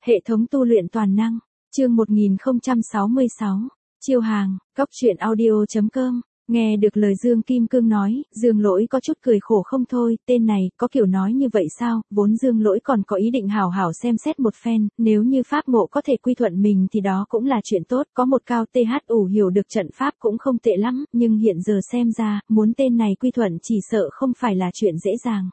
Hệ thống tu luyện toàn năng, chương 1066, chiêu hàng, cóc truyện audio.com. Nghe được lời Dương Kim Cương nói, Dương Lỗi có chút cười khổ không thôi, tên này, có kiểu nói như vậy sao, vốn Dương Lỗi còn có ý định hảo hảo xem xét một phen, nếu như pháp ngộ có thể quy thuận mình thì đó cũng là chuyện tốt, có một cao THU hiểu được trận pháp cũng không tệ lắm, nhưng hiện giờ xem ra, muốn tên này quy thuận chỉ sợ không phải là chuyện dễ dàng.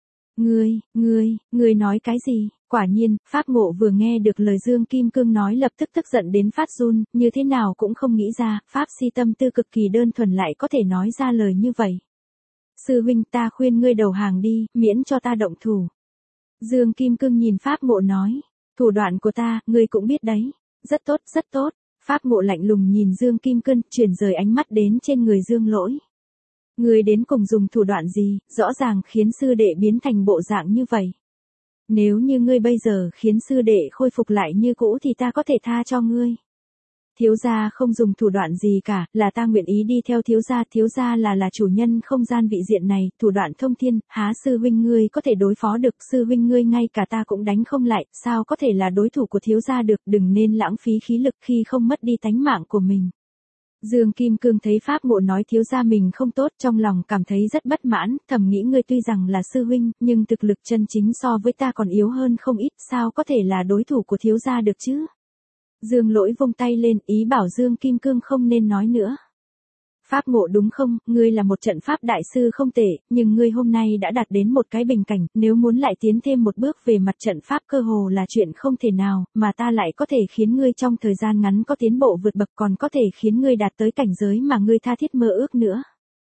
Ngươi nói cái gì? Quả nhiên, Pháp Ngộ vừa nghe được lời Dương Kim Cương nói lập tức tức giận đến phát run, như thế nào cũng không nghĩ ra, Pháp Si tâm tư cực kỳ đơn thuần lại có thể nói ra lời như vậy. Sư huynh, ta khuyên ngươi đầu hàng đi, miễn cho ta động thủ. Dương Kim Cương nhìn Pháp Ngộ nói, thủ đoạn của ta, ngươi cũng biết đấy. Rất tốt, rất tốt. Pháp Ngộ lạnh lùng nhìn Dương Kim Cương, chuyển rời ánh mắt đến trên người Dương Lỗi. Ngươi đến cùng dùng thủ đoạn gì, rõ ràng khiến sư đệ biến thành bộ dạng như vậy. Nếu như ngươi bây giờ khiến sư đệ khôi phục lại như cũ thì ta có thể tha cho ngươi. Thiếu gia không dùng thủ đoạn gì cả, là ta nguyện ý đi theo thiếu gia là chủ nhân không gian vị diện này, thủ đoạn thông thiên, há sư huynh ngươi có thể đối phó được, sư huynh ngươi ngay cả ta cũng đánh không lại, sao có thể là đối thủ của thiếu gia được, đừng nên lãng phí khí lực khi không mất đi tánh mạng của mình. Dương Kim Cương thấy Pháp Ngộ nói thiếu gia mình không tốt, trong lòng cảm thấy rất bất mãn, thầm nghĩ ngươi tuy rằng là sư huynh, nhưng thực lực chân chính so với ta còn yếu hơn không ít, sao có thể là đối thủ của thiếu gia được chứ? Dương Lỗi vung tay lên, ý bảo Dương Kim Cương không nên nói nữa. Pháp Ngộ đúng không, ngươi là một trận pháp đại sư không tệ, nhưng ngươi hôm nay đã đạt đến một cái bình cảnh, nếu muốn lại tiến thêm một bước về mặt trận pháp cơ hồ là chuyện không thể nào, mà ta lại có thể khiến ngươi trong thời gian ngắn có tiến bộ vượt bậc, còn có thể khiến ngươi đạt tới cảnh giới mà ngươi tha thiết mơ ước nữa.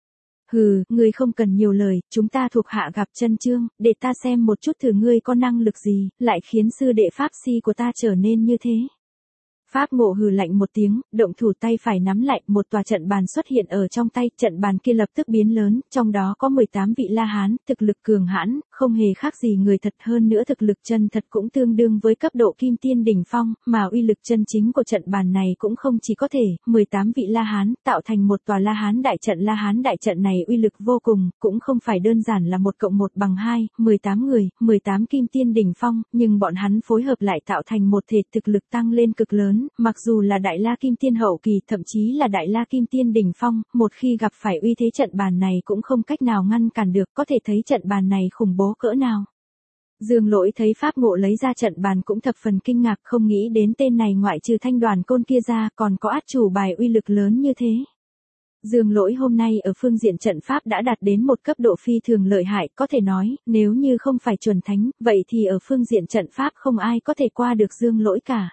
Hừ, ngươi không cần nhiều lời, chúng ta thuộc hạ gặp chân chương, để ta xem một chút thử ngươi có năng lực gì, lại khiến sư đệ Pháp Si của ta trở nên như thế. Pháp Ngộ hừ lạnh một tiếng, động thủ tay phải nắm lại, một tòa trận bàn xuất hiện ở trong tay, trận bàn kia lập tức biến lớn, trong đó có 18 vị La Hán, thực lực cường hãn, không hề khác gì người thật, hơn nữa thực lực chân thật cũng tương đương với cấp độ Kim Tiên đỉnh phong, mà uy lực chân chính của trận bàn này cũng không chỉ có thể, 18 vị La Hán, tạo thành một tòa La Hán đại trận này uy lực vô cùng, cũng không phải đơn giản là 1 + 1 = 2, 18 người, 18 Kim Tiên đỉnh phong, nhưng bọn hắn phối hợp lại tạo thành một thể thực lực tăng lên cực lớn. Mặc dù là Đại La Kim Tiên hậu kỳ, thậm chí là Đại La Kim Tiên đỉnh phong, một khi gặp phải uy thế trận bàn này cũng không cách nào ngăn cản được, có thể thấy trận bàn này khủng bố cỡ nào. Dương Lỗi thấy Pháp Ngộ lấy ra trận bàn cũng thập phần kinh ngạc, không nghĩ đến tên này ngoại trừ Thanh Đoàn Côn kia ra, còn có át chủ bài uy lực lớn như thế. Dương Lỗi hôm nay ở phương diện trận pháp đã đạt đến một cấp độ phi thường lợi hại, có thể nói, nếu như không phải chuẩn thánh, vậy thì ở phương diện trận pháp không ai có thể qua được Dương Lỗi cả.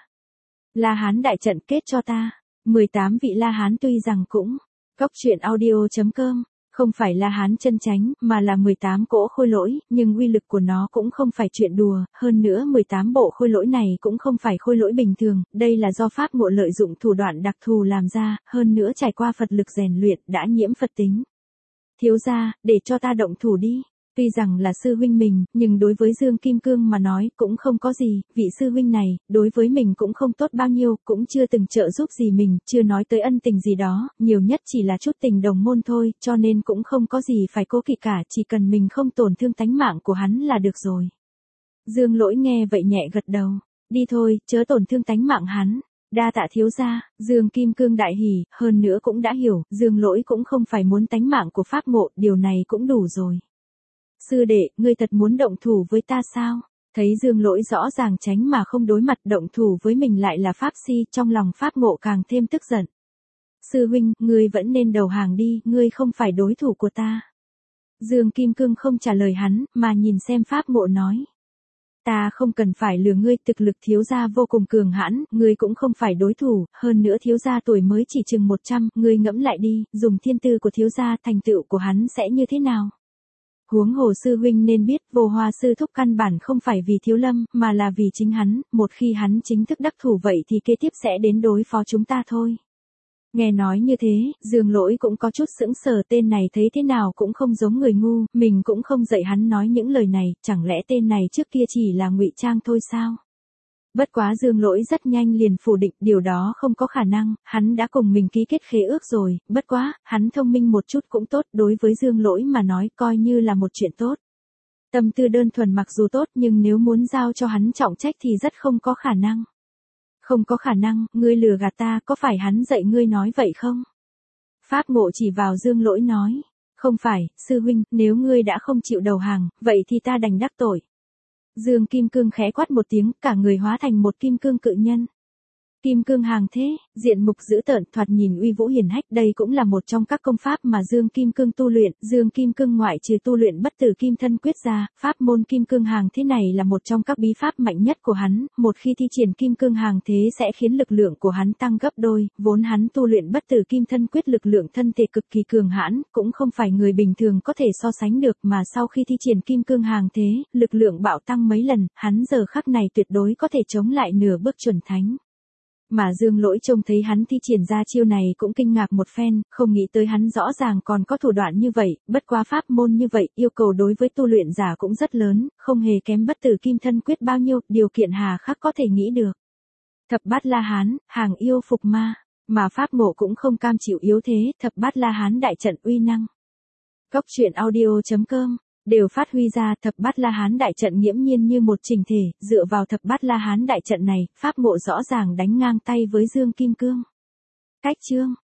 La Hán đại trận kết cho ta. 18 vị La Hán tuy rằng cũng cóc truyện audio.com, không phải La Hán chân chánh, mà là 18 cỗ khôi lỗi, nhưng uy lực của nó cũng không phải chuyện đùa, hơn nữa 18 bộ khôi lỗi này cũng không phải khôi lỗi bình thường, đây là do Pháp Ngộ lợi dụng thủ đoạn đặc thù làm ra, hơn nữa trải qua Phật lực rèn luyện, đã nhiễm Phật tính. Thiếu gia, để cho ta động thủ đi. Tuy rằng là sư huynh mình, nhưng đối với Dương Kim Cương mà nói cũng không có gì, vị sư huynh này, đối với mình cũng không tốt bao nhiêu, cũng chưa từng trợ giúp gì mình, chưa nói tới ân tình gì đó, nhiều nhất chỉ là chút tình đồng môn thôi, cho nên cũng không có gì phải cố kỵ cả, chỉ cần mình không tổn thương tánh mạng của hắn là được rồi. Dương Lỗi nghe vậy nhẹ gật đầu, đi thôi, chớ tổn thương tánh mạng hắn. Đa tạ thiếu gia. Dương Kim Cương đại hỉ, hơn nữa cũng đã hiểu, Dương Lỗi cũng không phải muốn tánh mạng của Pháp Ngộ, điều này cũng đủ rồi. Sư đệ, ngươi thật muốn động thủ với ta sao? Thấy Dương Lỗi rõ ràng tránh mà không đối mặt, động thủ với mình lại là Pháp Si, trong lòng Pháp Ngộ càng thêm tức giận. Sư huynh, ngươi vẫn nên đầu hàng đi, ngươi không phải đối thủ của ta. Dương Kim Cương không trả lời hắn, mà nhìn xem Pháp Ngộ nói. Ta không cần phải lừa ngươi, thực lực thiếu gia vô cùng cường hãn, ngươi cũng không phải đối thủ, hơn nữa thiếu gia tuổi mới chỉ chừng 100, ngươi ngẫm lại đi, dùng thiên tư của thiếu gia, thành tựu của hắn sẽ như thế nào? Huống hồ sư huynh nên biết, Vô Hoa sư thúc căn bản không phải vì Thiếu Lâm, mà là vì chính hắn, một khi hắn chính thức đắc thủ vậy thì kế tiếp sẽ đến đối phó chúng ta thôi. Nghe nói như thế, Dương Lỗi cũng có chút sững sờ, tên này thấy thế nào cũng không giống người ngu, mình cũng không dạy hắn nói những lời này, chẳng lẽ tên này trước kia chỉ là ngụy trang thôi sao? Bất quá Dương Lỗi rất nhanh liền phủ định, điều đó không có khả năng, hắn đã cùng mình ký kết khế ước rồi, bất quá, hắn thông minh một chút cũng tốt, đối với Dương Lỗi mà nói coi như là một chuyện tốt. Tâm tư đơn thuần mặc dù tốt nhưng nếu muốn giao cho hắn trọng trách thì rất không có khả năng. Không có khả năng, ngươi lừa gạt ta, có phải hắn dạy ngươi nói vậy không? Pháp Ngộ chỉ vào Dương Lỗi nói. Không phải, sư huynh, nếu ngươi đã không chịu đầu hàng, vậy thì ta đành đắc tội. Dương Kim Cương khẽ quát một tiếng, cả người hóa thành một kim cương cự nhân. Kim cương hàng thế, diện mục dữ tợn, thoạt nhìn uy vũ hiển hách, đây cũng là một trong các công pháp mà Dương Kim Cương tu luyện. Dương Kim Cương ngoại trừ tu luyện bất tử kim thân quyết ra, pháp môn kim cương hàng thế này là một trong các bí pháp mạnh nhất của hắn, một khi thi triển kim cương hàng thế sẽ khiến lực lượng của hắn tăng gấp đôi, vốn hắn tu luyện bất tử kim thân quyết lực lượng thân thể cực kỳ cường hãn, cũng không phải người bình thường có thể so sánh được, mà sau khi thi triển kim cương hàng thế, lực lượng bạo tăng mấy lần, hắn giờ khắc này tuyệt đối có thể chống lại nửa bước chuẩn thánh. Mà Dương Lỗi trông thấy hắn thi triển ra chiêu này cũng kinh ngạc một phen, không nghĩ tới hắn rõ ràng còn có thủ đoạn như vậy, bất quá pháp môn như vậy, yêu cầu đối với tu luyện giả cũng rất lớn, không hề kém bất tử kim thân quyết bao nhiêu, điều kiện hà khắc có thể nghĩ được. Thập bát La Hán, hàng yêu phục ma, mà Pháp Ngộ cũng không cam chịu yếu thế, thập bát La Hán đại trận uy năng. Góc truyện audio.com đều phát huy ra thập bát La Hán đại trận nghiễm nhiên như một chỉnh thể, dựa vào thập bát La Hán đại trận này, Pháp Ngộ rõ ràng đánh ngang tay với Dương Kim Cương. Cách chương